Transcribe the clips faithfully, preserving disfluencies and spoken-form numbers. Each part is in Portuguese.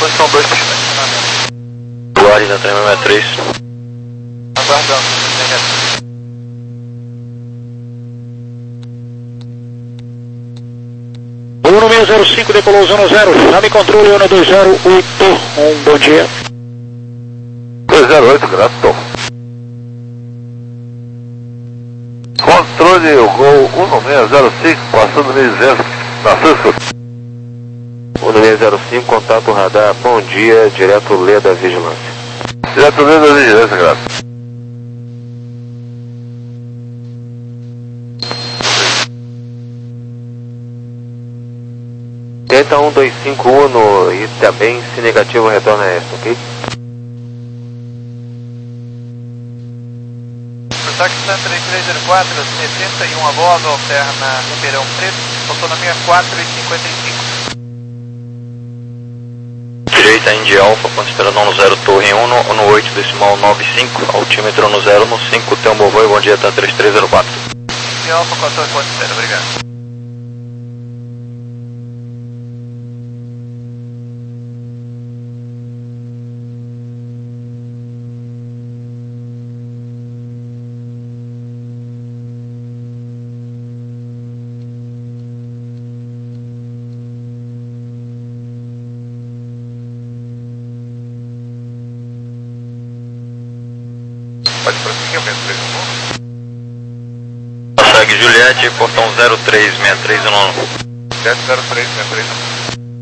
posição dois para estacionamento. Guarda três seis seis três. Aguardando, negativo. um seis zero cinco decolou zero zero, chame controle um dois zero oito, um bom dia. dois zero oito, grato. Controle o gol um seis zero cinco, passando licença na Cisco. um seis zero cinco, contato radar, bom dia, direto Lê da Vigilância. Direto Lê da Vigilância, grato. Delta um dois cinco um no Itabem, se negativo retorna a esta, ok? Táxi três três zero quatro, setenta e um a bordo, alterna Ribeirão Preto, autonomia quatro e cinquenta e cinco. Direita Indy Alpha, ponto esperando no zero, torre um, no, no oito decimal nove cinco, altímetro no zero, no cinco, Tembo Voi, bom dia, tá três três zero quatro. Indy Alpha, quatorze ponto zero, obrigado. Pode prosseguir, o vento três um. Segue Juliette, portão zero três seis três um. sete zero três seis três um.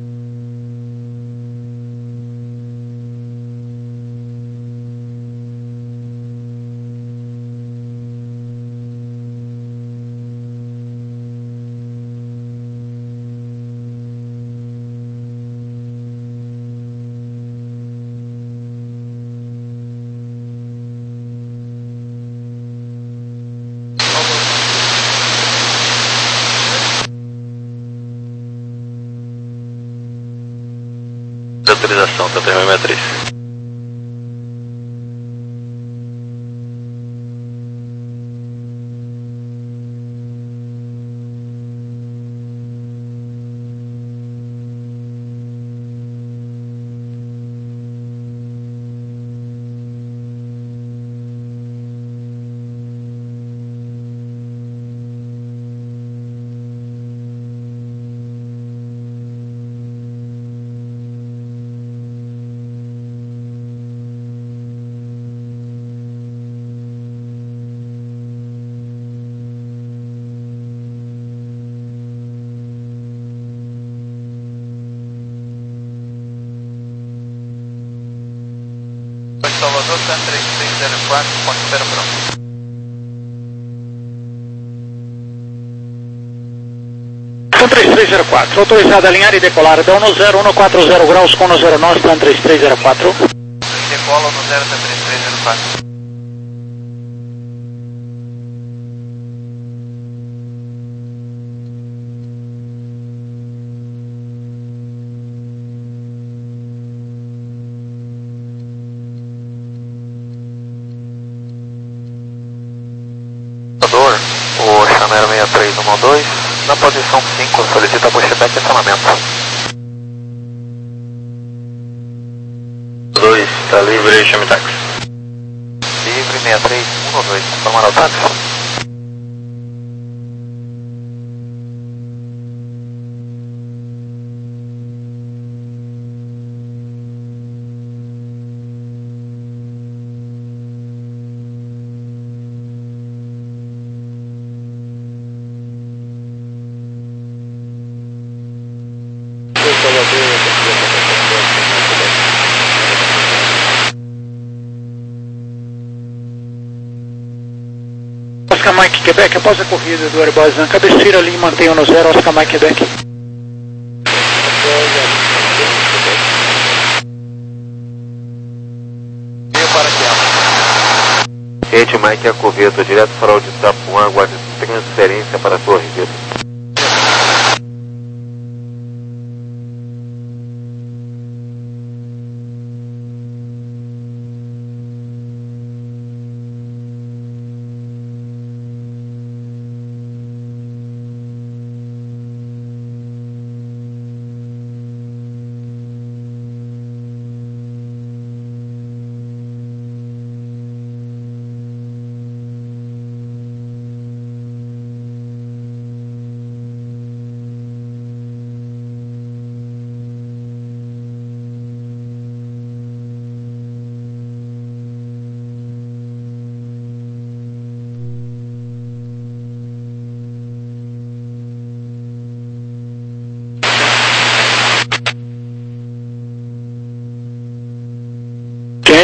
Autorização, tá três seis três. Salvador, três três zero quatro, ponto espera pronto. três três zero quatro, autorizado a alinhar e decolar da um zero um quatro zero graus com um zero nove, três três zero quatro. Decola no zero três três zero quatro. O Chanel seis três um dois, na posição cinco, solicita pushback e acionamento. dois, tá livre, chame táxi. Livre seis três um dois, tomar o táxi. Oscar Mike Quebec, após a corrida do Airbus, cabeceira ali, mantenha no zero, Oscar Mike Quebec. Veio para aqui, Rede Mike Acoveto, direto farol de Itapuã, aguarde transferência para a Torre Vita.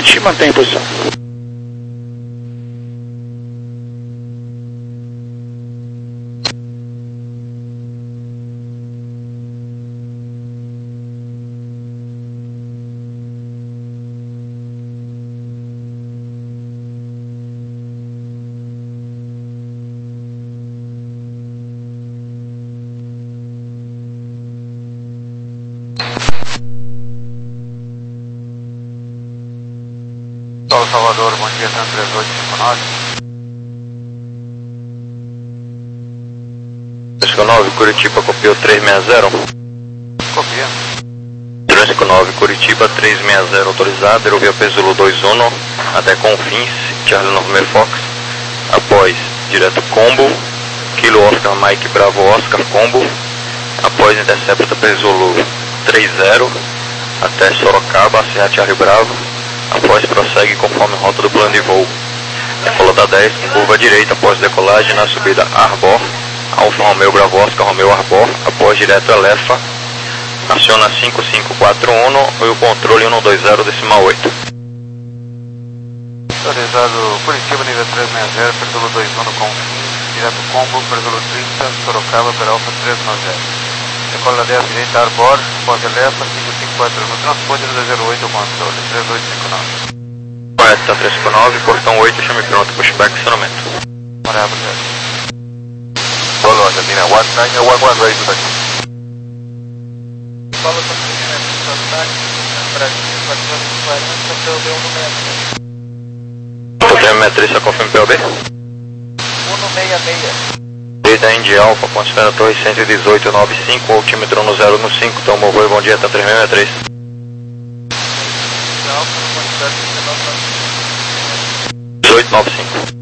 sete, mantém a posição. Solo Salvador, bom dia, Santa três oito cinco nove. três cinco nove, Curitiba, copiou três seis zero. Copia. três cinco nove, Curitiba, três seis zero autorizado, aerovia Pesulo dois um, até Confins, Charlie November Fox. Após, direto Combo, Kilo Oscar Mike Bravo Oscar Combo. Após, intercepta Pesulo três zero, até Sorocaba, Serra Charlie Bravo. Após, prossegue conforme rota do plano de voo. Decola da dez, com curva direita, após decolagem na subida Arbor, Alfa Romeo Bravo Oscar Romeo Arbor. Após, direto Elefa, aciona cinco cinco quatro um e o controle um dois zero decimal oito. Autorizado Curitiba, nível três seis zero, Pesulo dois um com direto Combo, Pesulo trinta, Sorocaba, Peralfa três nove zero. Decola da dez, direita Arbor, após Elefa, cinco cinco quatro um, transporte dois zero oito, controle três oito cinco nove. Correto, três cinco nove, portão oito, chame pronto, pushback, estacionamento. Morava, obrigado. Solo Argentina, one nine one one, ready to taxi. Fala com o senhor, contato, Brasil, quatrocentos e quarenta, P O B um no meia T M três, só confirma P O B. um no meia meia. Direita Indy Alpha, ponte espera Torre cento e dezoito nove cinco, altímetro no zero no cinco, tomou voo, bom dia, tá três seis três. dezoito nove cinco.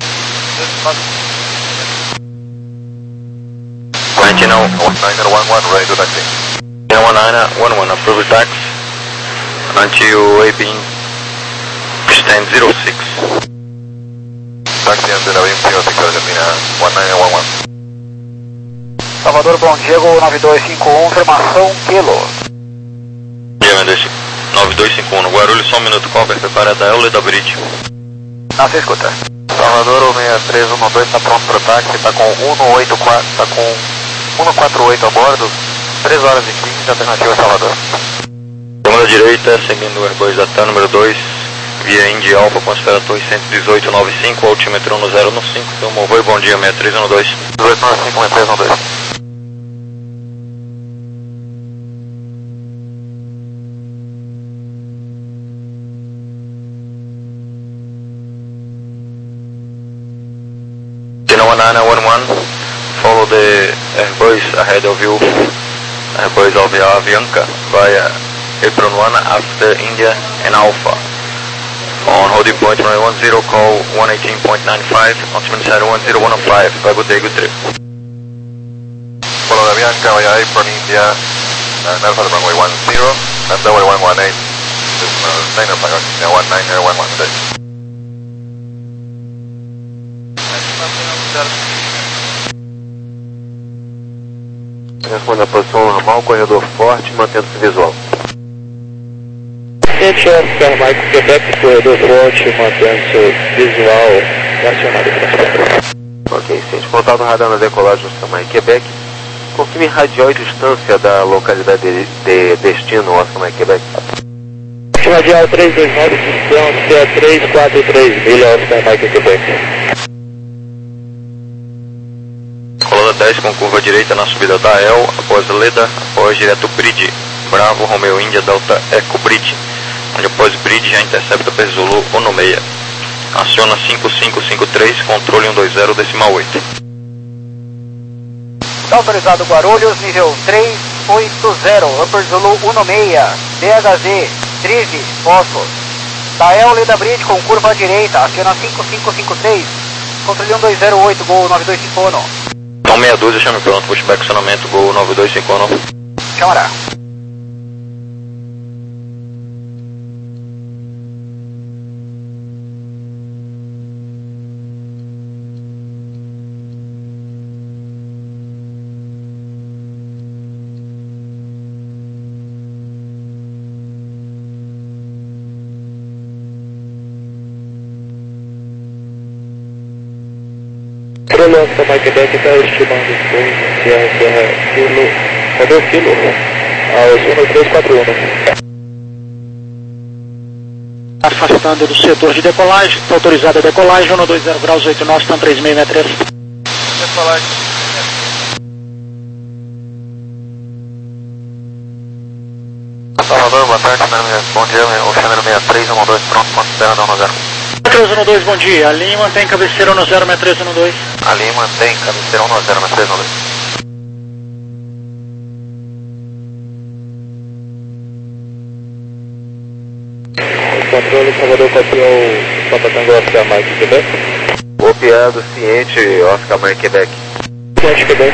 Argentina one nine one one, ready to taxi. one nine one one, approve tax until A B stand zero six. Taxi ante la veintiuno, Sector Argentina, one nine one one. Salvador, bom dia, Gol nove dois cinco um, formação Kilo. Dia, deixa nove dois cinco um no Guarulhos, só um minuto, cover, preparada a Leda Bridge. Não se escuta. Salvador, o seis três um dois está pronto para o táxi, está com um oito quatro, está com um quatro oito a bordo, três horas e quinze, alternativa Salvador. Segunda direita, seguindo o Airbus da T A número dois, via Indy Alpha, considera Torre cento e dezoito nove cinco, altímetro no zero no cinco, tomou voo, bom dia, seis três um dois. dezoito nove cinco, seis três um dois. one nine one one, follow the Airbus ahead of you, Airbus of Avianca via apron one after India and Alpha. On holding point runway one zero, call one eighteen point nine five, altimeter zero one zero one five, have a good day, good trip. Follow the Avianca via apron India, and Alpha to runway one zero, and double one one eight, niner five, one nine one one today. Responde a posição normal, corredor forte, mantendo-se visual. Gente, Oscar Mike Quebec, corredor forte, mantendo-se visual, acionado. Ok, ciente, contato radar na decolagem do Oscar Mike Quebec. Confirme radial e distância da localidade de, de destino, Oscar Mike Quebec. Radial três dois nove, distância três quatro três, milha Oscar Mike Quebec. Colada dez com curva direita na subida da El, após Leda, após direto Bridge, Bravo, Romeo India, Delta Eco Bridge, onde após Bridge já intercepta Pesulo um no meia. Aciona cinco cinco cinco três, controle um dois zero decimal oito. Autorizado Guarulhos, nível três oito zero, Upper Zulu um no meia, D H Z, Trive, Fósforo. Da El, Leda Bridge com curva direita, aciona cinco cinco cinco três, controle um dois zero oito, Gol nove dois cinco um. Então meia dúzia, chame pronto, pushback acionamento, Gol nove dois cinco um. Chamará. Bruno, Oscar Mike Quebec está estimando em Sierra Sierra Kilo, cadê o Kilo? Aos um três quatro um. Afastando do setor de decolagem, está autorizada a decolagem, um dois zero graus, oito nós, estão três seis seis três. Decolagem. Salvador, boa tarde, bom dia, Oceano sessenta e três um dois, pronto, ponto zero um zero. três um dois, bom dia, a linha mantém cabeceira no zero seis três um dois. A linha mantém cabeceira um zero seis três um dois. Controle Salvador, copiou Papa Tango Oscar Mike Quebec. Copiado, ciente, Oscar Mike Quebec. Ciente Quebec.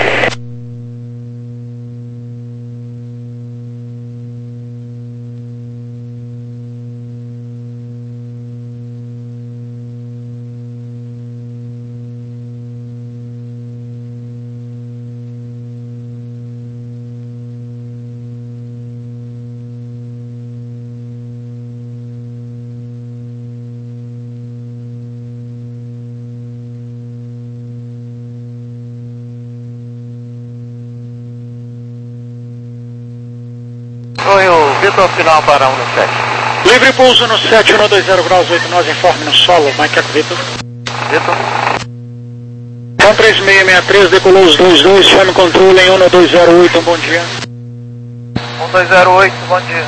Foi o Vitor final para um no sete. Livre pouso no sete um dois zero graus, oito nós, informe no solo, Mike Eco Vitor. Vitor. Então três seis seis três, decolou os dois dois, chame controle em um dois zero oito, um bom dia. um dois zero oito, bom dia.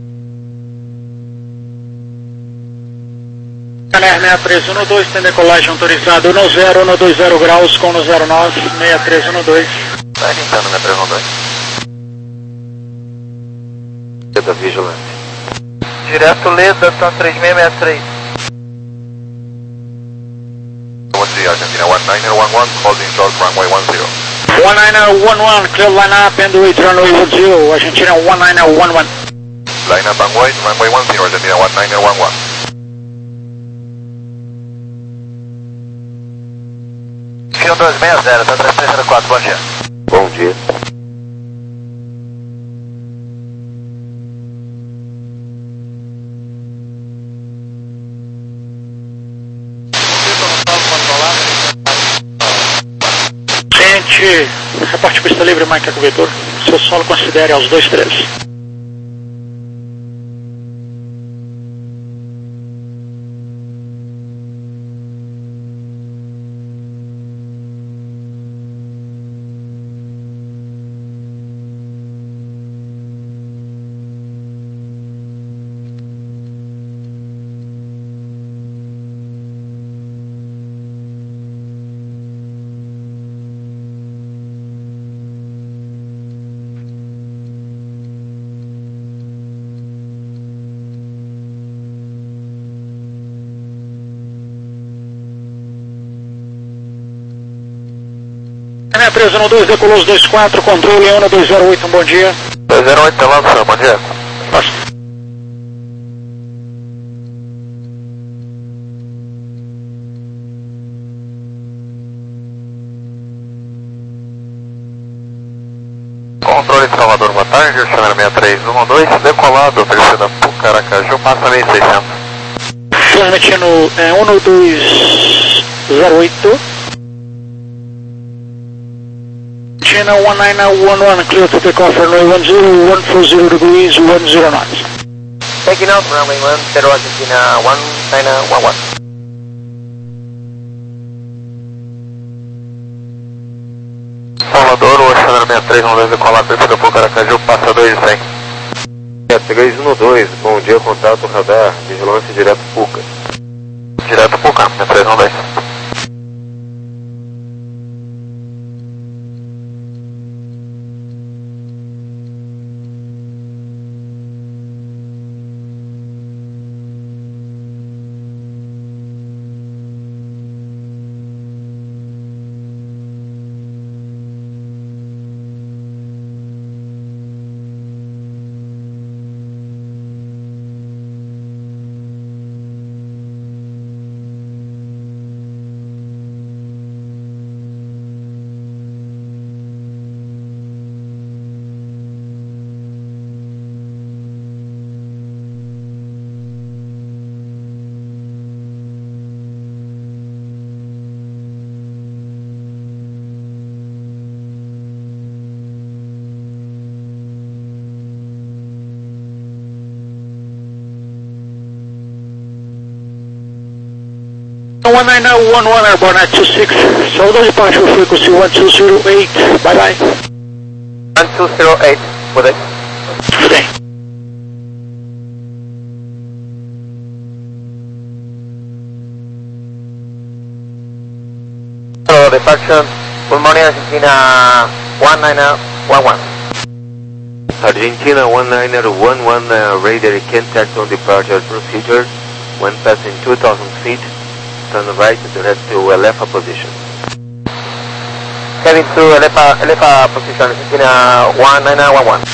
Caner seis três um dois, tem decolagem autorizada um zero um dois zero graus com um zero nove, seis três um dois. Está iniciando seis três um dois. Da Vigilante. Direto Leda, tá três seis seis três. One three Argentina one nine one one, holding short runway one zero. one nine one one, clear line up and wait runway one zero, Argentina one nine one one. Line up and wait, runway one zero, Argentina one nine one one. Fio dois seis zero, tá três três zero quatro, bom dia. Bom dia. Ciente, reporte pista livre, Mike Eco Vitor. Seu solo considere aos dois três. seis três um dois, decolou os dois quatro, controle um dois zero oito, um bom dia. dois zero oito, tá lá, bom dia. Posso. Controle de Salvador, boa tarde, Oceano seis três um dois, decolado, oferecida Pucaracaju, passa mil e seiscentos. Transmitindo é, um dois zero oito. China one nine one one, clear to take off runway one zero, one four zero degrees, one zero knots. Taking off runway one zero, Argentina one nine one one. Salvador, Oceano seis três um dois, decolado, oferecida Pucaracaju, passa dois e cem. T três um dois, bom dia, contato radar, vigilância direto Puca. Direto Puca, T três um dois. one nine nine one one airborne at two six. Solar departure frequency one two zero eight. Bye bye. one two zero eight. Good day. Good day. Hello, departure. Good morning, Argentina one nine one one. Argentina one nine one one, uh, radar contact on departure procedure. When passing two thousand feet, turn right direct to Elefa position. Heading to Elefa, Elefa position, Argentina one nine one one.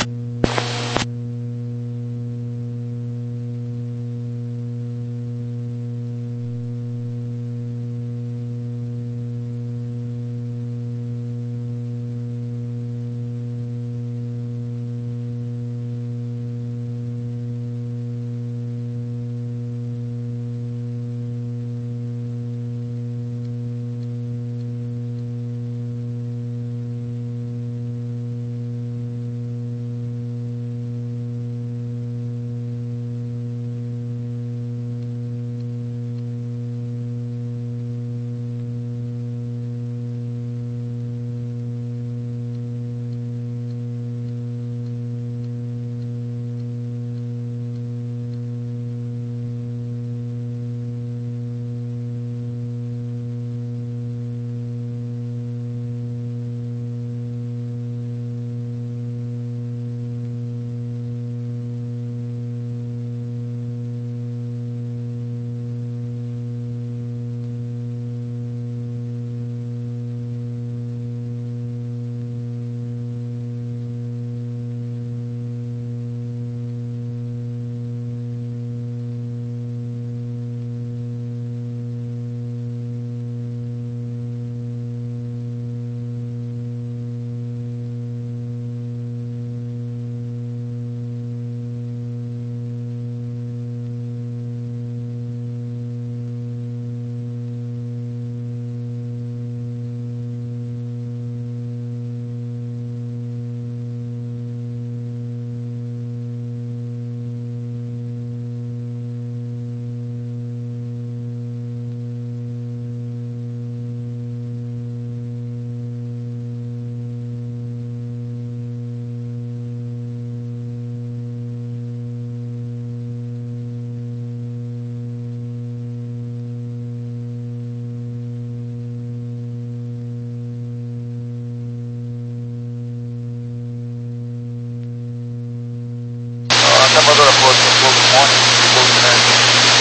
Salvador approach from Golden Morning to Golden American.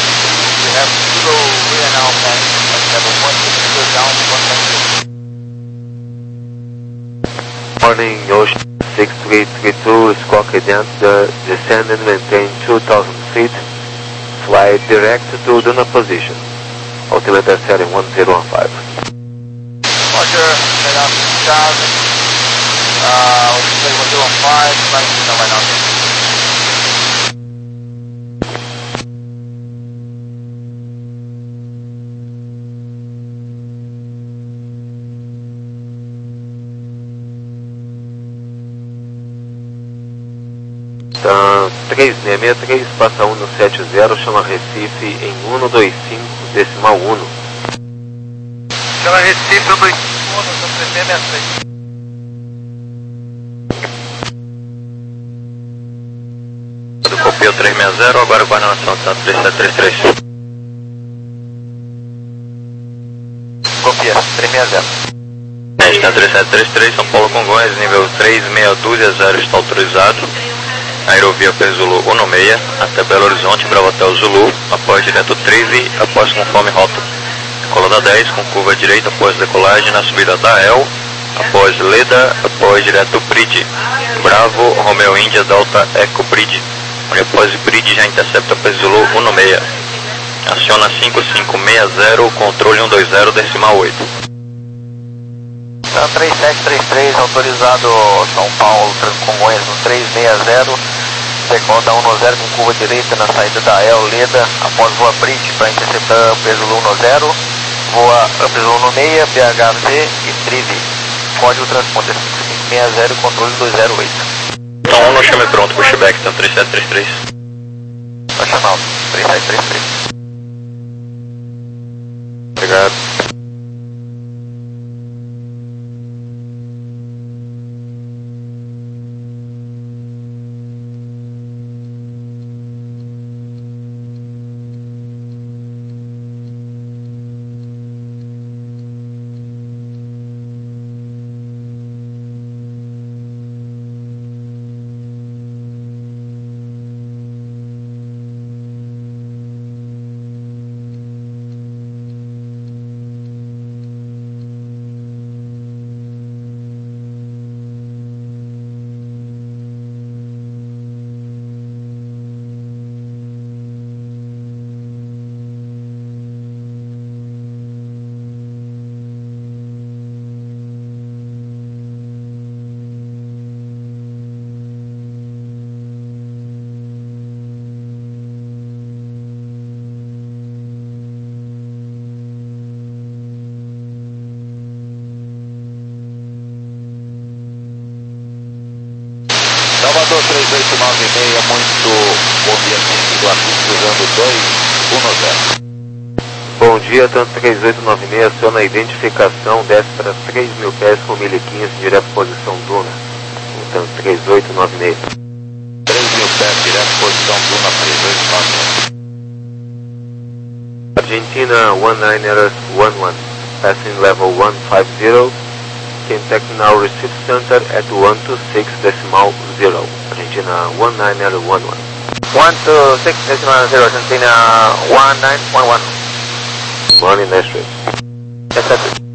We have zero rear now planning at level one six zero down to one seven zero. Morning, Ocean six three three two, squawk against, descend and maintain two thousand feet, fly direct to Duna position. Altimeter setting one zero one five. Roger, head out to two thousand, uh, altimeter one zero one five, flying to right now. Tá, três seis seis três, passa um sete zero, chama Recife em um dois cinco, decimal um. Chama Recife um dois cinco, três seis seis três. Copia três seis zero, agora vai na nação, tá três sete três três. Copia, três seis zero. A gente tá três sete três três, São Paulo Congonhas, nível três seis dois zero está autorizado. Aerovia Zulu um seis, até Belo Horizonte, Bravo Hotel Zulu, após direto treze, após conforme rota. Decola da dez, com curva direita após decolagem, na subida da El, após Leda, após direto Bridge. Bravo, Romeo Índia, Delta Eco Bridge. E após Bridge já intercepta Zulu um seis. Aciona cinco cinco seis zero, controle um dois zero, decimal oito. Então, três sete três três, autorizado São Paulo, Congonhas no três seis zero, decola da um zero com curva direita na saída da El Leda, após voa Bridge para interceptar Zulu um zero, voa Zulu um seis, B H C e Trive, código transponder cinco cinco seis zero, controle dois zero oito. Então um no chame pronto, pushback, então três sete três três. Nacional, três sete três três. Obrigado. Salvador três oito nove seis, muito bom dia, sentido aqui, cruzando dois um zero. Bom dia, tanto três oito nove seis, aciona a identificação, desce para três mil pés com mil e quinze, direto posição Duna. Então, três oito nove seis. três mil pés, direto posição Duna, três oito nove seis. Argentina one nine zero one one, passing level one five zero. Contact now receive center at one two six decimal zero. Argentina one nine zero one one. one two six decimal zero, Argentina one nine one one. Morning, nice trip. Yes, that's it.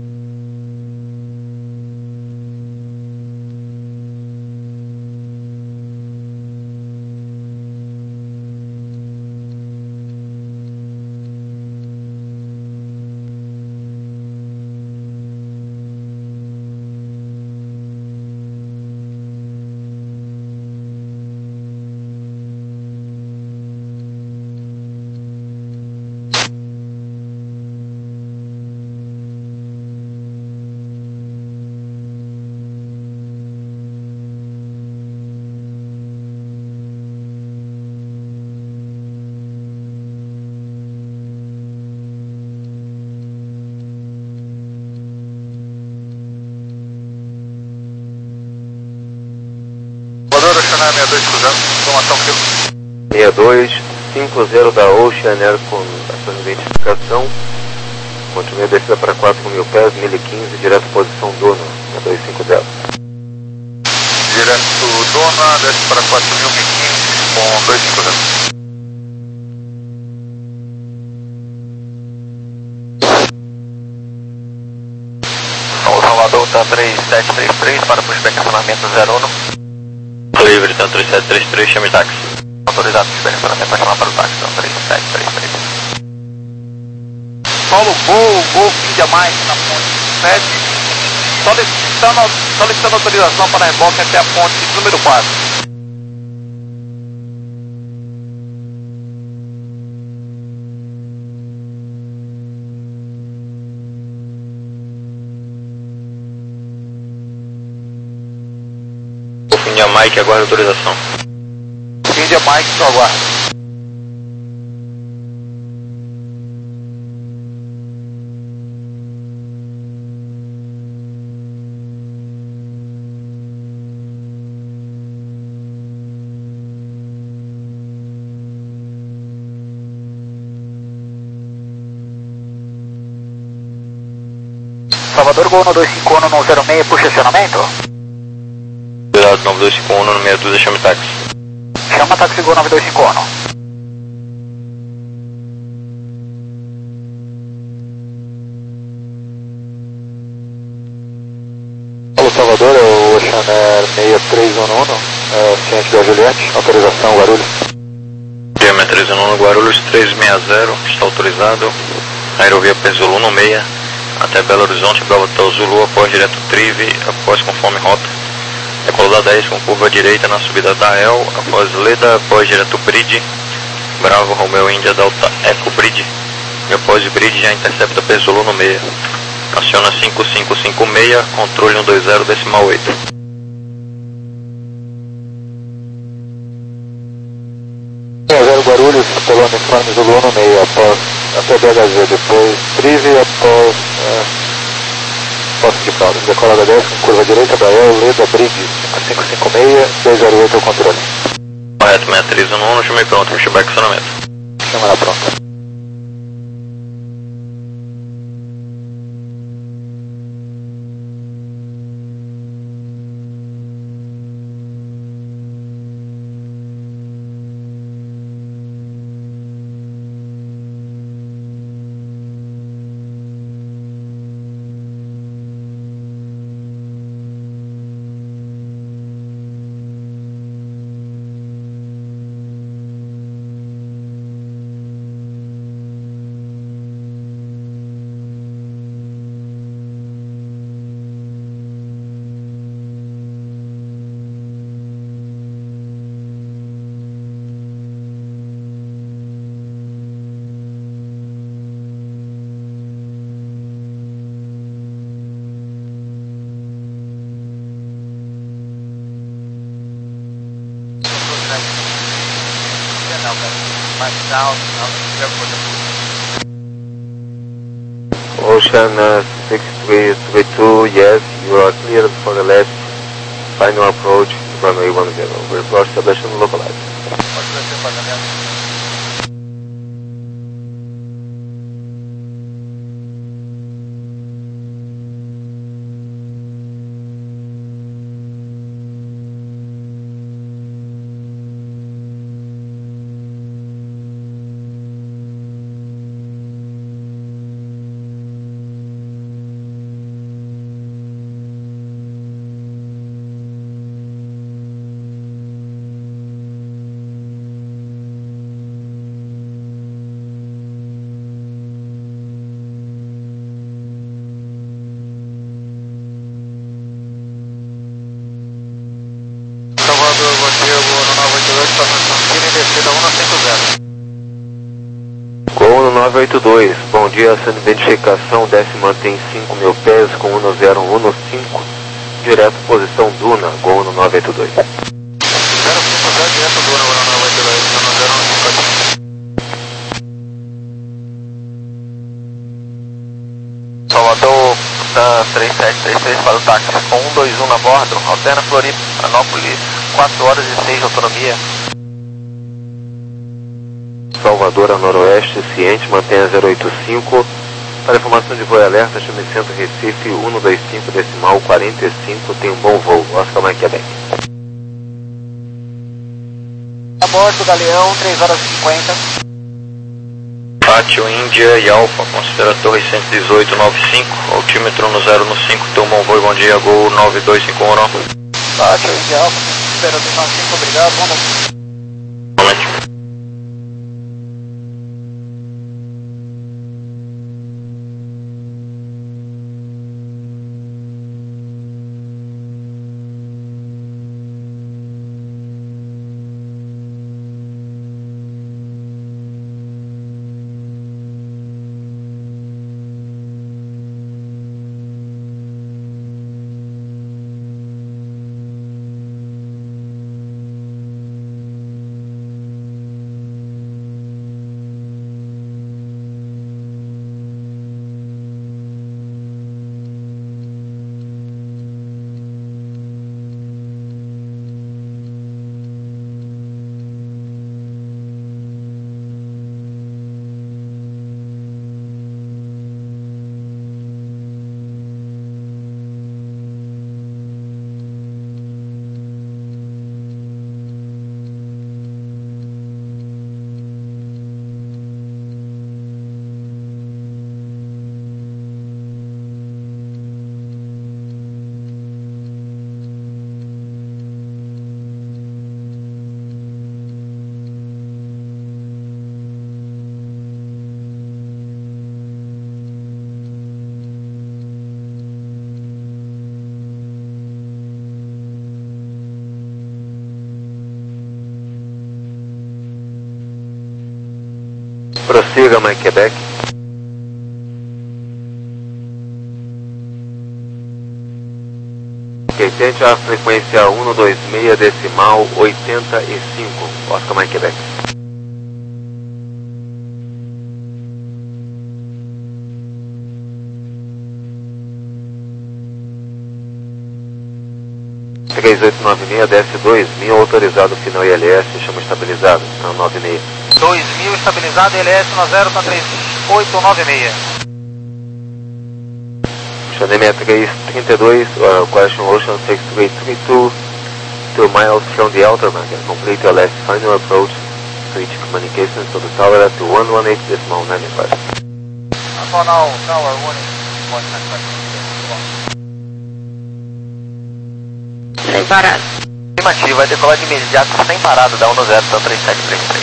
sessenta e dois cruzando, informação que sessenta e dois cinquenta da Ocean Air com a sua identificação. Continue a descida para quatro mil pés, mil e quinze, direto posição Duna, sessenta e dois cinquenta. Direto Duna, desce para quatro mil e quinze com dois cinquenta. Salvador, tá três sete três três para pushback acionamento zero um. Livre, então três sete três três, chame táxi. Autorizado pushback acionamento para chamar para o táxi, então três sete três três. Paulo, gol, gol, Índia Mike na ponte sete, solicitando, solicitando autorização para reboque até a ponte número quatro. Índia Mike, aguarda autorização. Índia Mike, só aguarda. Salvador, Gol no dois cinco um no zero seis, puxa acionamento. Cuidado, nove dois cinco um no meia dúzia, chame táxi. Chama táxi Gol nove dois cinco um. Alô, Salvador, é o Ocean Air seis três um um, é, ciente da Juliette, autorização Guarulhos. Diâmetro três um um, Guarulhos três seis zero, está autorizado. Aerovia Pezolo um seis, até Belo Horizonte, Bravo Hotel Zulu, após direto Trive, após conforme rota. Decolada dez com curva direita na subida da El, após Leda, após direto Bridge, Bravo Romeo Índia Delta Eco Bridge, e após Bridge já intercepta Pezolo no meia. Aciona cinco cinco cinco seis, controle cento e vinte decimal oito. zero Guarulhos, Polônia, informe Zulu um seis, após até Primeira B H Z, depois Trive após é, posse de caldo. Decola H dez com curva direita, Dael, Leda, Briggs, cinco cinco seis, dois zero oito ao controle. Correto, seis três um um, chamei pronto, pushback acionamento. Câmara pronta. Ocean uh, six three three two, yes, you are cleared for the last final approach, runway one zero. Report establishment localized. Gol nove oito dois, bom dia, sendo identificação, desce mantém cinco mil pés com um zero um cinco, direto posição Duna, Gol no nove oito dois. zero cinco zero, direto Duna, Gol no nove oito dois, zero zero um cinco. Salvador, da três sete três três para o táxi, com um dois um na bordo, alterna Florianópolis, quatro horas e seis de autonomia. Salvador a noroeste, ciente, mantenha zero oito cinco. Para informação de voo e alerta, chame Centro Recife cento e vinte e cinco, decimal quarenta e cinco, tem um bom voo. Oscar Mike Quebec. A bordo, Galeão, três horas e cinquenta. Pátio, Índia e Alfa, considera Torre cento e dezoito nove cinco, altímetro no zero no cinco, tem um bom voo e bom dia, Gol nove dois cinco um. Pátio, Índia, Alfa, zero dois nove cinco, obrigado, bom dia. Prossiga, Mike Quebec. Ok, tente a frequência cento e vinte e seis, decimal oitenta e cinco, Oscar Mike Quebec. três oito nove seis, desce dois mil, autorizado, final I L S, chama estabilizado, na nove seis. dois mil estabilizado, I L S no zero para três oito nove seis. Xanemia três trinta e dois, uh, question Ocean six three three two, two miles from the outer market, complete your last final approach, switch communications to the tower at one one eight decimal nine five. Nacional Tower one point nine five. Sem parada. Afirmativo, vai decolar de imediato sem parada, da um zero, então três sete três três.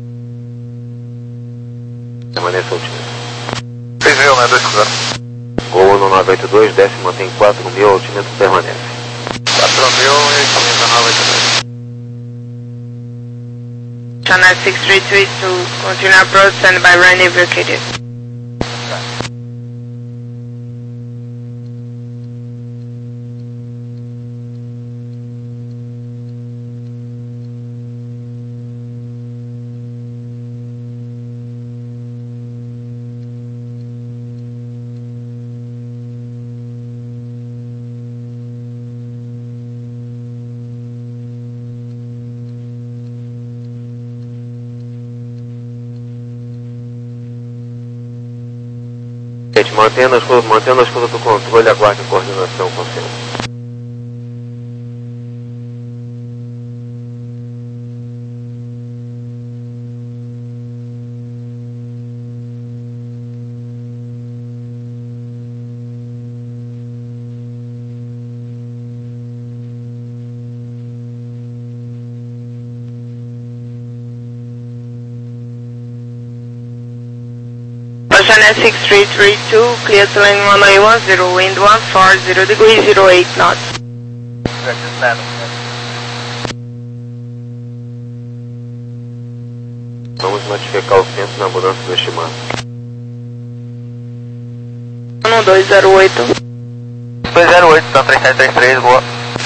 Permaneça otimista. seis mil, né? dois zero. Gol no nove oito dois, desce, mantém quatro mil, altímetro permanece. quatro mil e dezenove oito dois. Channel six three three two, continue approach, stand by runway vacated. Gente, mantendo as coisas, mantendo as coisas do controle, aguarde a coordenação com o centro. Channel six three three two, clear to lane one nine one zero, wind one four zero degrees zero eight knots. Vamos notificar o centro na mudança do estimado. um dois zero oito. dois zero oito, então três sete três três, boa.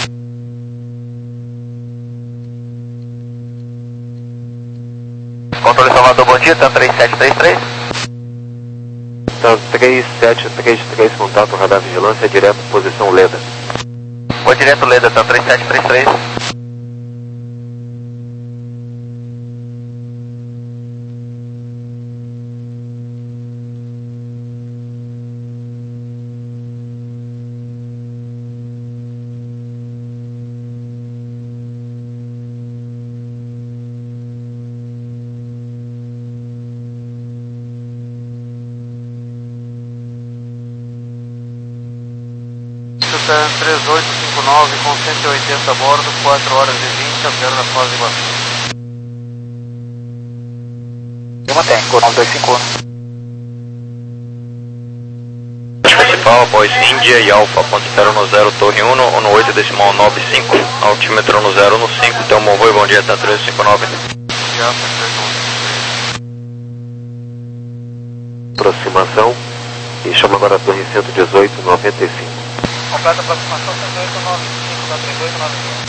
Controle Salvador, bom dia, então três sete três três. Então, três sete três três, contato, radar vigilância, direto, posição Leda. Vou direto Leda, então três sete três três. três oito cinco nove com cento e oitenta a bordo, quatro horas e vinte, acelera na fase de baixo. Eu mantenho, Gol nove dois cinco um. Principal, Boys India e Alpha, ponto zero no zero, torre um, no oito decimal nove cinco, altímetro no zero no cinco, então bom bom dia, tá três cinco nove. Aproximação, e chama agora a torre cento e dezoito, noventa e cinco. Completa aproximação três oito nove cinco da três oito nove cinco.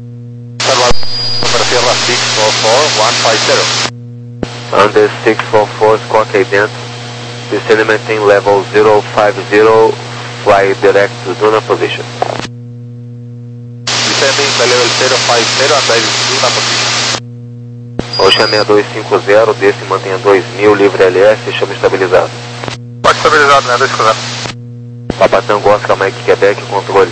Para Sierra six four four one five zero. Under six four four, squawk ident. Descend maintain level zero five zero, fly direct to Duna position. Descending by level zero five zero and dive to Duna position. Ocean seis dois cinco zero, desce, mantenha dois mil, livre L S, chama estabilizado. Pode estabilizado, né? dois zero. Papatango, Oscar, Mike, Quebec, controle.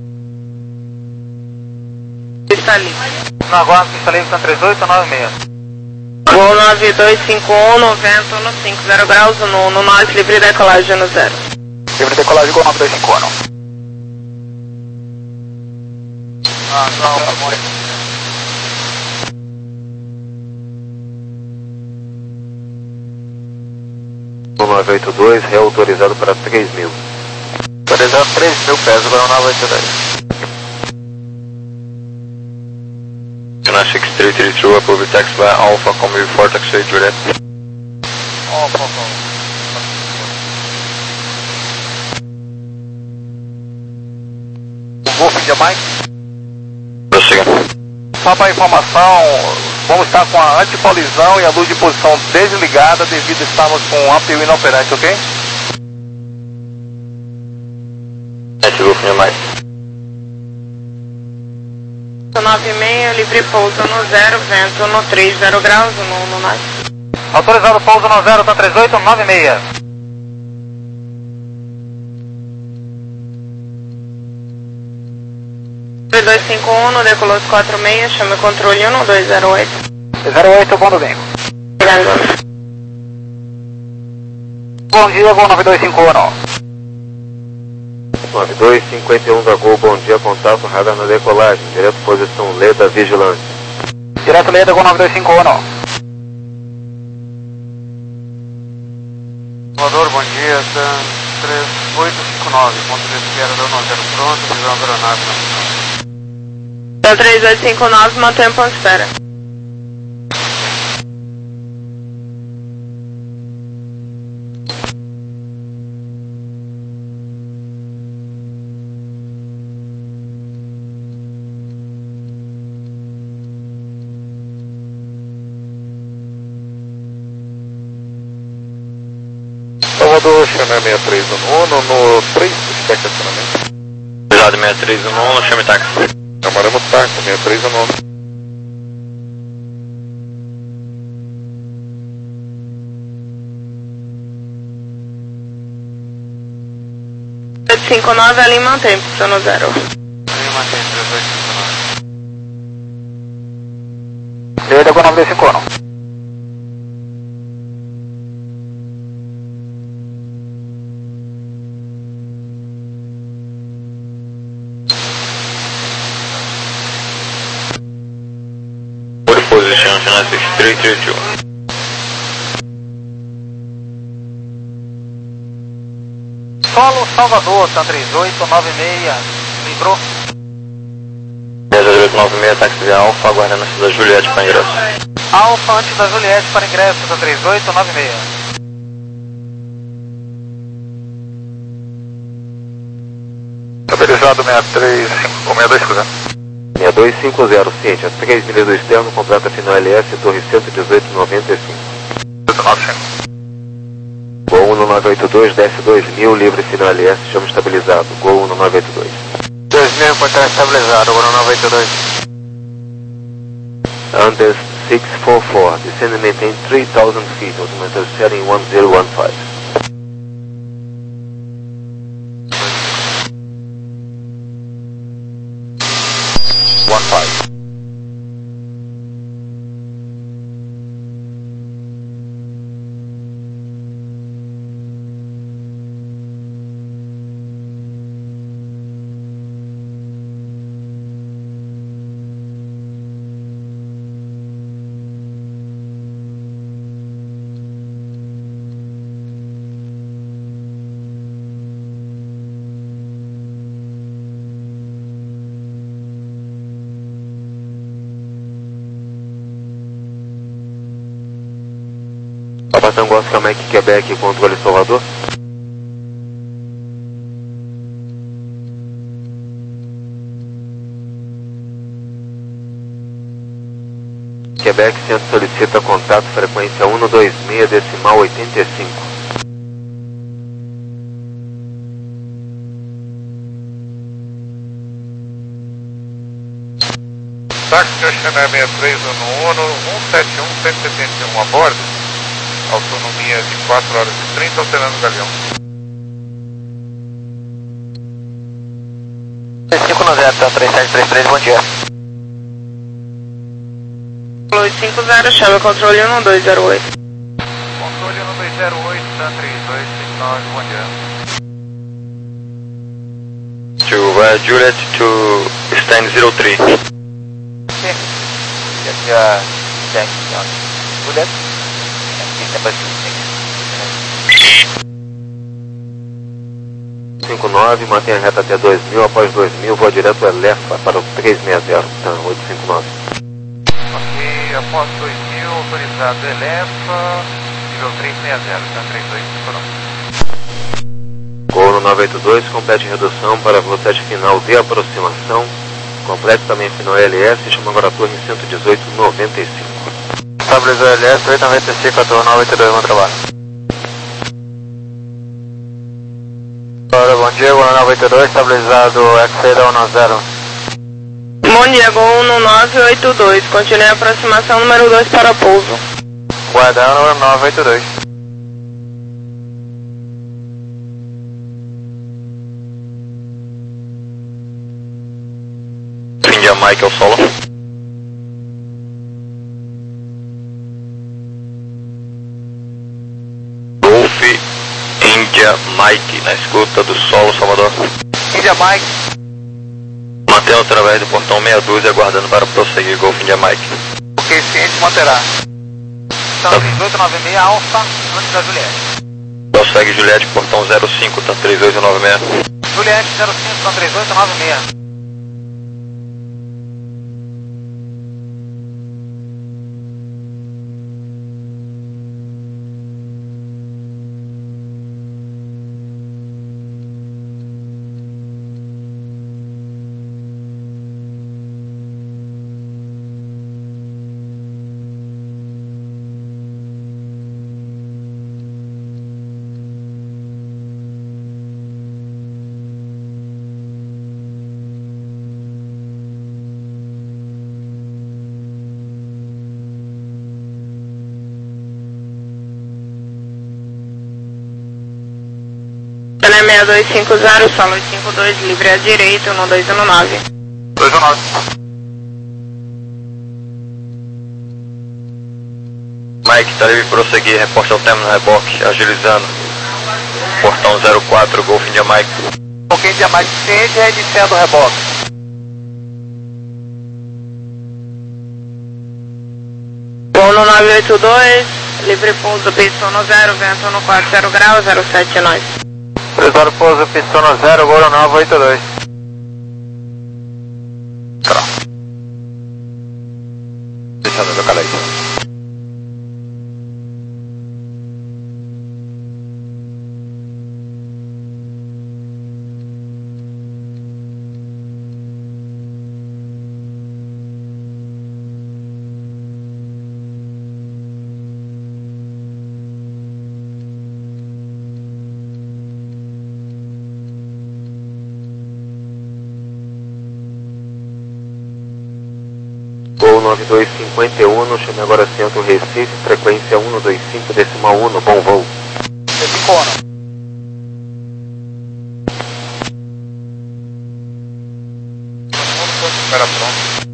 Está livre. Na aguardo, pista livre, está três oito nove seis. Voo nove dois cinco um, noventa no cinco, zero graus no, no nós, livre decolagem no zero. Livre decolagem, Gol nove dois cinco um. Ah, não, tá bom. nove oito dois, reautorizado para três mil. Autorizado três mil pés, agora nove oito dois. Channel six three three two, approve taxi by Alpha, come before taxi direct. Ó, por favor. O Golf de Mike. Prossiga. Só para informação, vamos estar com a anticolisão e a luz de posição desligada devido a estarmos com o A P U inoperante, ok? Esse Golf de Mike. nove seis, livre pouso no zero, vento no três zero graus, no, no nove. Autorizado pouso no zero, tá trinta e oito, nove seis. dois cinco um, decolou quatro seis, chame controle um dois zero oito. zero oito, bom domingo. Obrigado. Bom dia, Gol nove dois cinco um. nove dois cinquenta e um da Gol, bom dia, contato, radar na decolagem, direto posição Leda, vigilante. Direto Leda, Gol nove dois cinco um. Salvador, bom dia, Tan três oito cinco nove, ponto de espera da um zero pronto, visão aeronave na missão. Tan três oito cinco nove, mantém ponto de espera. Salvador, chame seis três um no, no três, espera estacionamento. Cuidado seis três um, chame táxi. Chamaremos táxi, seis três um. oito cinco nove, ali mantém, posição no zero. Ali mantém três oito cinco nove. Leda, Gol nove dois cinco um. Position China six three three two. Solo Salvador, Tan três oito nove seis, livrou. dez oito nove seis, táxi via Alfa, aguardando a cidade Juliette para ingresso. Alfa antes da Juliette para ingresso, Tan três oito nove seis. Autorizado seis três cinco dois, cruzando. seis dois cinco zero, ciente, a três milhas do externo, completa final L S, torre cento e dezoito, noventa e cinco. oito nove cinco. Gol um nove oito dois, desce dois mil, livre final L S, chama estabilizado. Gol um nove oito dois. dois mil, portão estabilizado, Gol nove oito dois. Andes seis quatro quatro, descend and maintain three thousand feet, altimeter setting one zero one five. one five. Papa Tango Oscar Mike Quebec, controle Salvador. Quebec, centro solicita contato, frequência um dois seis, decimal oitenta e cinco. Táxi Oceanar seis três um um, um sete um, cento e setenta e um a bordo. Autonomia de quatro horas e trinta, alterando o galeão. cinco no zero, três sete três três, bom dia. oito cinco zero, chame controle um dois zero oito. Controle um dois zero oito, Tan três dois cinco nove, bom dia. To uh, Juliet to stand zero three. Okay. Just uh, check on Juliet. cinco nove, mantenha reta até dois mil, após dois mil, voa direto Elefa para o três seis zero, tá, oito cinco nove. Ok, após dois mil, autorizado Elefa, nível três seis zero, Tan três dois cinco nove. Gol no nove oito dois, complete redução para velocidade final de aproximação, complete também final L S, chama agora a torre cento e dezoito, noventa e cinco. Estabilizou L S, oito noventa e cinco, a torre nove oito dois, bom trabalho. Ora, bom dia, Gol nove oito dois, estabilizado X C da um zero. Bom dia, Gol um nove oito dois. Continue a aproximação número dois para pouso. Guardar número nove oito dois. India Mike ao solo. Golf India Mike na escuta do solo, Salvador. India Mike. Mantendo através do portão meia dúzia, aguardando para prosseguir, Golf India Mike. Ok, ciente, manterá. Então, três oito nove seis, Alfa, antes da Juliette. Prossegue Juliette, portão zero cinco, tá três oito nove seis. Juliette zero cinco, tá três oito nove seis. seis dois cinco zero, solo cinco dois, livre à direita, um dois um nove. dois um nove. Mike, tá livre prosseguir, reporte ao término reboque, agilizando. Portão zero quatro, Golf India Mike. Ok, India Mike, ciente, reiniciando o reboque. Gol no nove oito dois, livre pouso, pista no zero, vento no quatro zero graus, zero sete nove. Precisar pouso, pista no zero, Gol nove oito dois. Deixando meu calete. Gol nove dois cinco um, chame agora centro Recife, frequência um dois cinco decimal um, bom voo. Recife, Espera pronto.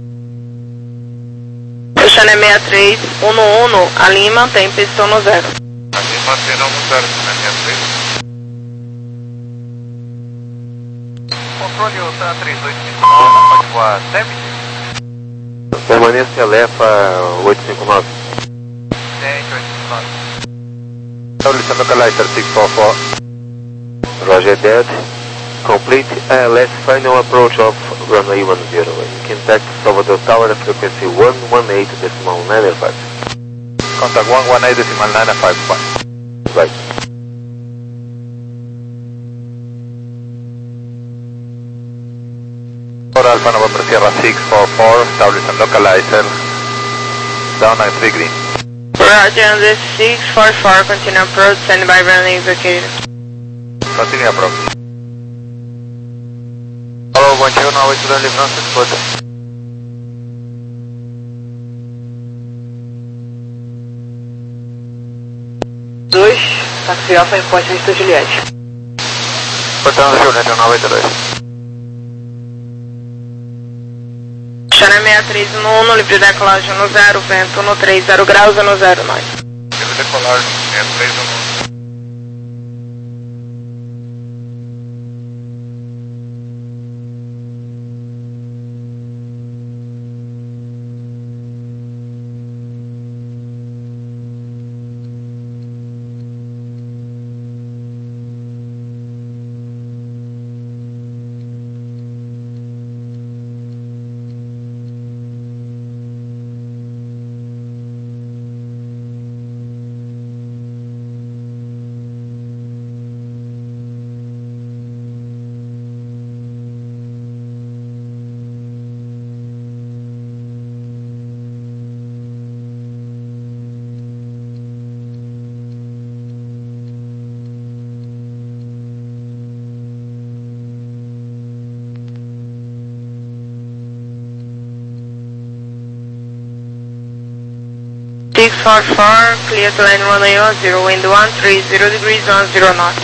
Oceane seis três um um, a Lima tem pistão no zero. Ali mantendo no zero, na minha frente. Controle Ultra três dois cinco nove, pode voar Seven. Permanência Lefa oito cinco nove. Ciente, oito cinco nove. Estabelecendo localizer six four four. Roger dead. Complete A L S final approach of runway one zero. Contact Salvador Tower, frequency one one eight decimal nine five. Contact one one eight decimal nine five one. Right. For Alpha November Sierra six four four, establishing localizer, down nine three green. Roger, on the six four four, continue approach, stand by runway indicated. Continue approach. Alô, bom dia, nove oito dois, livrando escuta. dois, táxi Alfa em Ponte Vista Juliette. Portando Juliette, nove oito dois. Oceane seis três um um, livre decolagem no zero, vento no três zero graus e no zero nove. Ele decolar seis três um. six four four, clear to line runway one zero, wind one three zero degrees, one zero knots.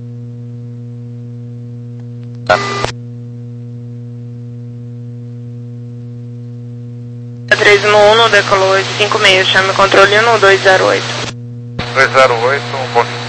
três um um, decolou oito cinco seis, chame controle um dois zero oito. dois zero oito, bom dia.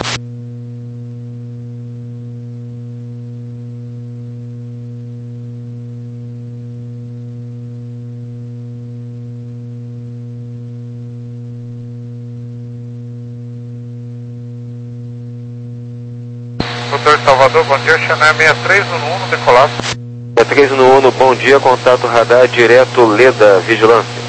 Doutor Salvador, bom dia, Chanel seis três um um, decolado. seis três um um, bom dia, contato radar direto Leda, vigilância.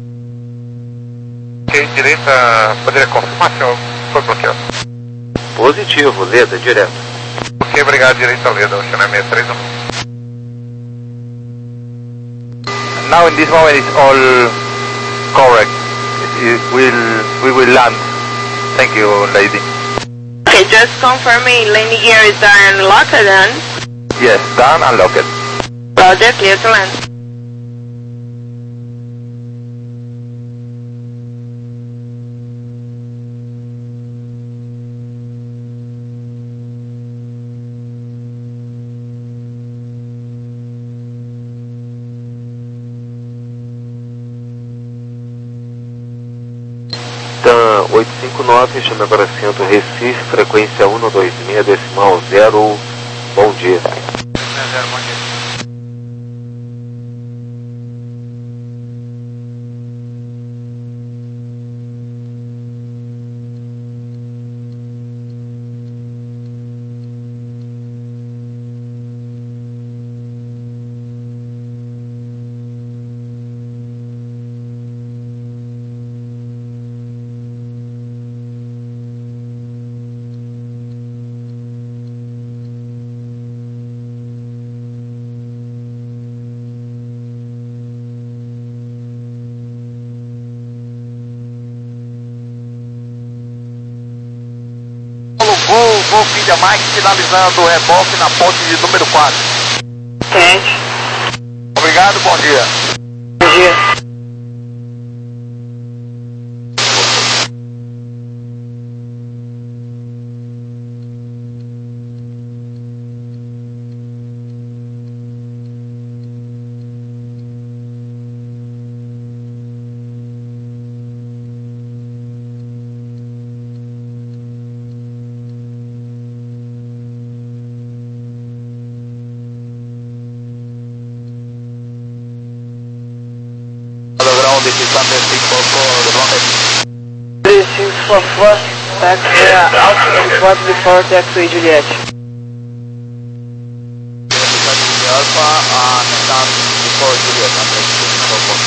Ok, direita, poderia confirmar se foi bloqueado? Positivo, Leda, direto. Ok, obrigado, direita Leda, o Chanel seis três um um. Now in this moment it's all correct. It will, we will land. Thank you, lady. Okay, just confirming landing gear is down and locked then. Yes, down and locked. Roger, clear to land. TAM oito cinco nove, chame agora centro Recife, frequência um dois seis, decimal zero, bom dia. Zero, bom dia. Voo, voo Filha Mike, finalizando o reboque na ponte de número quatro. Tente. Obrigado, bom dia. Bom dia. This is Sunday six four four, the runway. three six four four, taxi Alpha report before taxi Juliet. Alpha and stand before Juliet, Sunday six four four.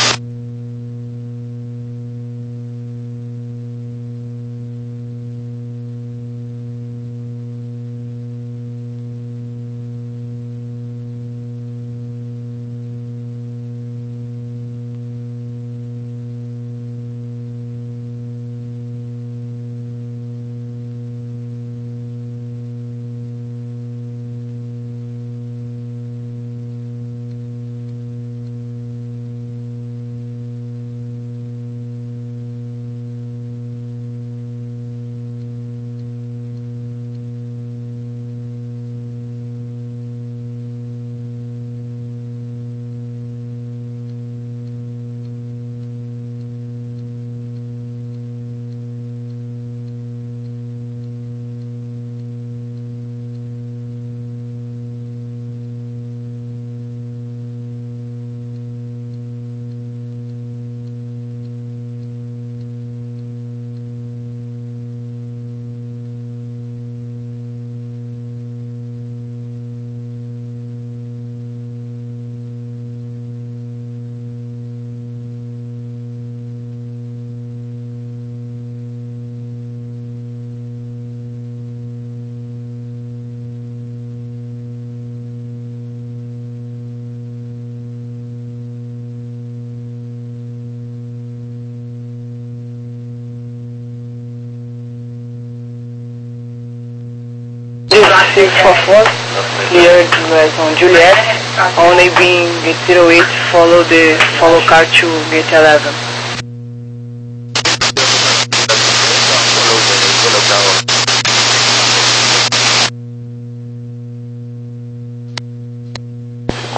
six four four, cleared west on Juliet, only being gate zero eight, follow the follow car to gate eleven.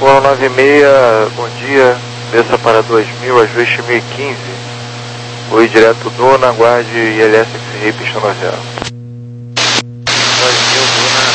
Decolo nove seis, bom dia, desça para dois mil, ajuste mil e quinze. Oi direto Duna, aguarde I L S X-Ray, pista no zero. dois mil Duna,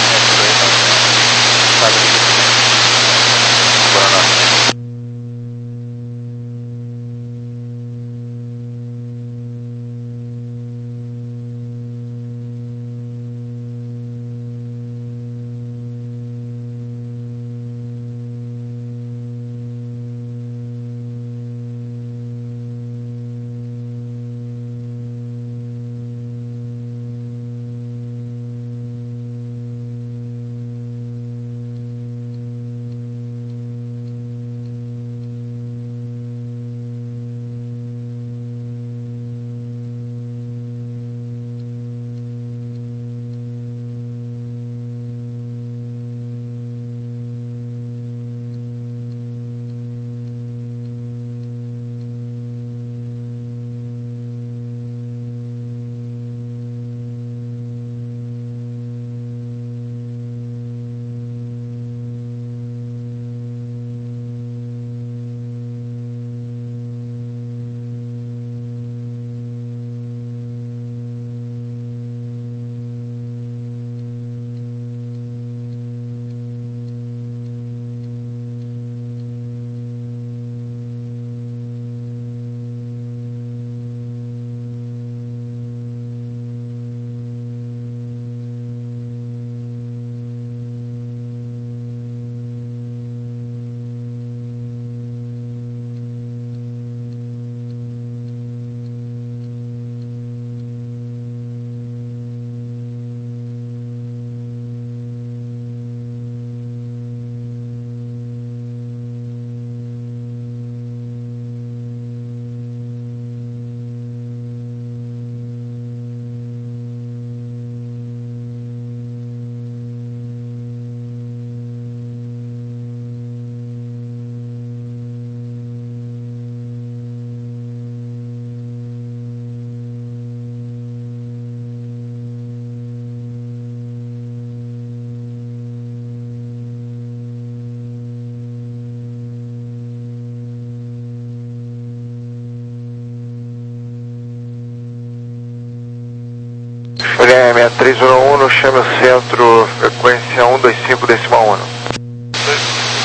Folha sessenta e três zero um, chame o centro, frequência um dois cinco decimal um. dois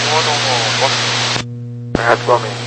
cinco um, Atualmente.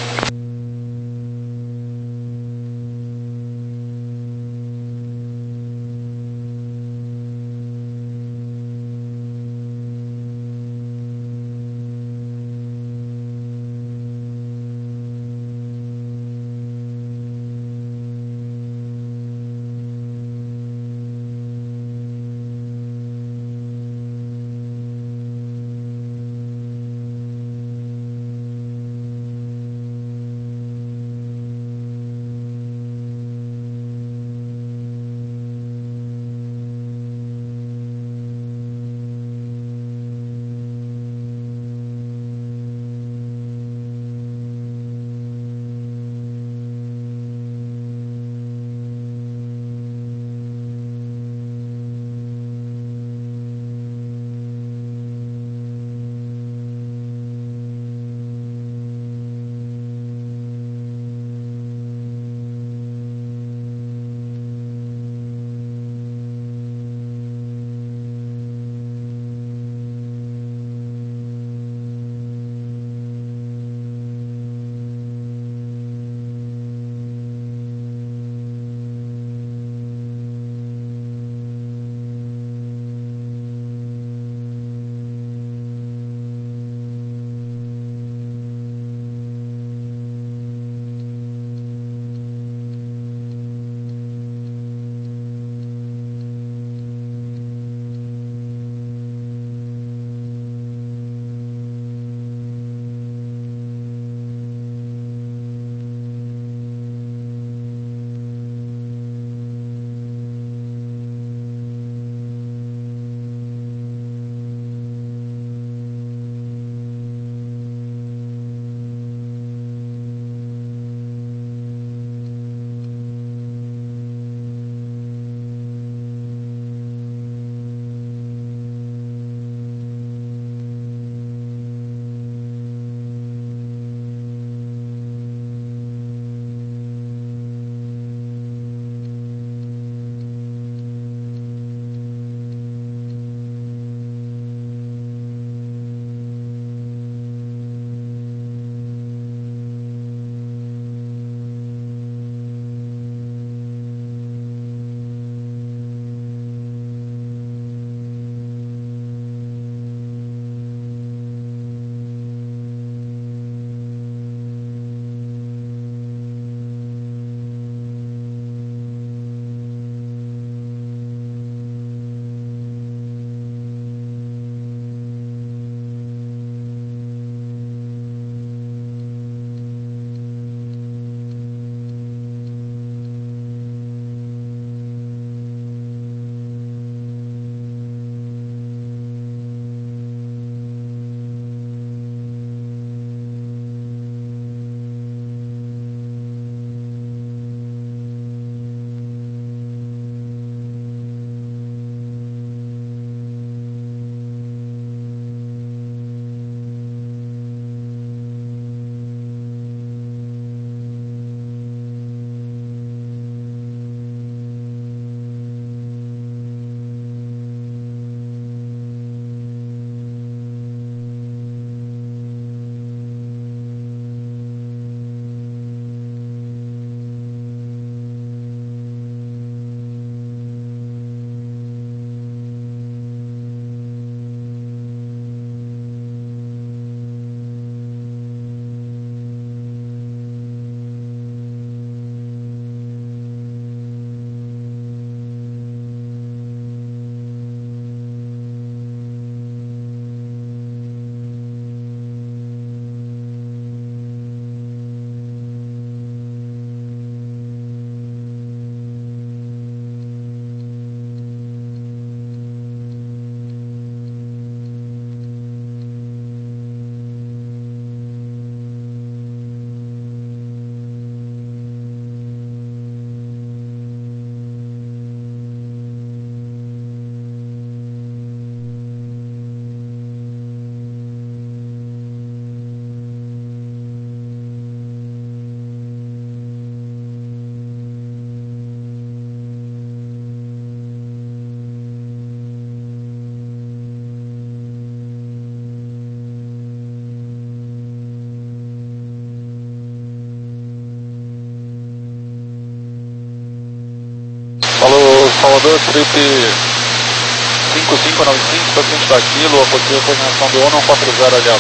Salvador, trip cinco cinco nove cinco, paciente da Kilo, apoio a coordenação do um um quatro zero aliado.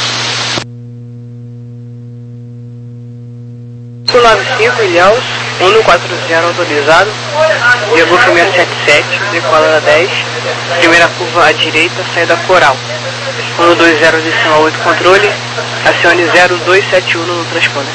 cinco nove cinco, Ilhéus, um um quatro zero autorizado, Diego primeiro sete sete, decola da dez, primeira curva à direita, saída Coral. um dois zero de cima oito controle, acione zero dois sete um no transponder.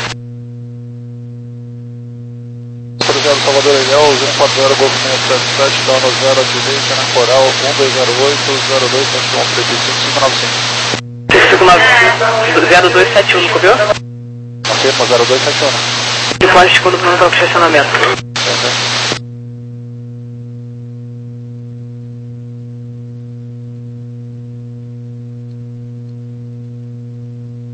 Salvador Ilhéus, um quatro zero, Golfo seis sete sete, down no zero à direita, na Coral, um dois zero oito, zero dois sete um, trip cinco cinco nove cinco. cinco nove cinco, zero dois sete um, copiou? Confirma, zero dois sete um. E pode quando pronto para o estacionamento. Entendi.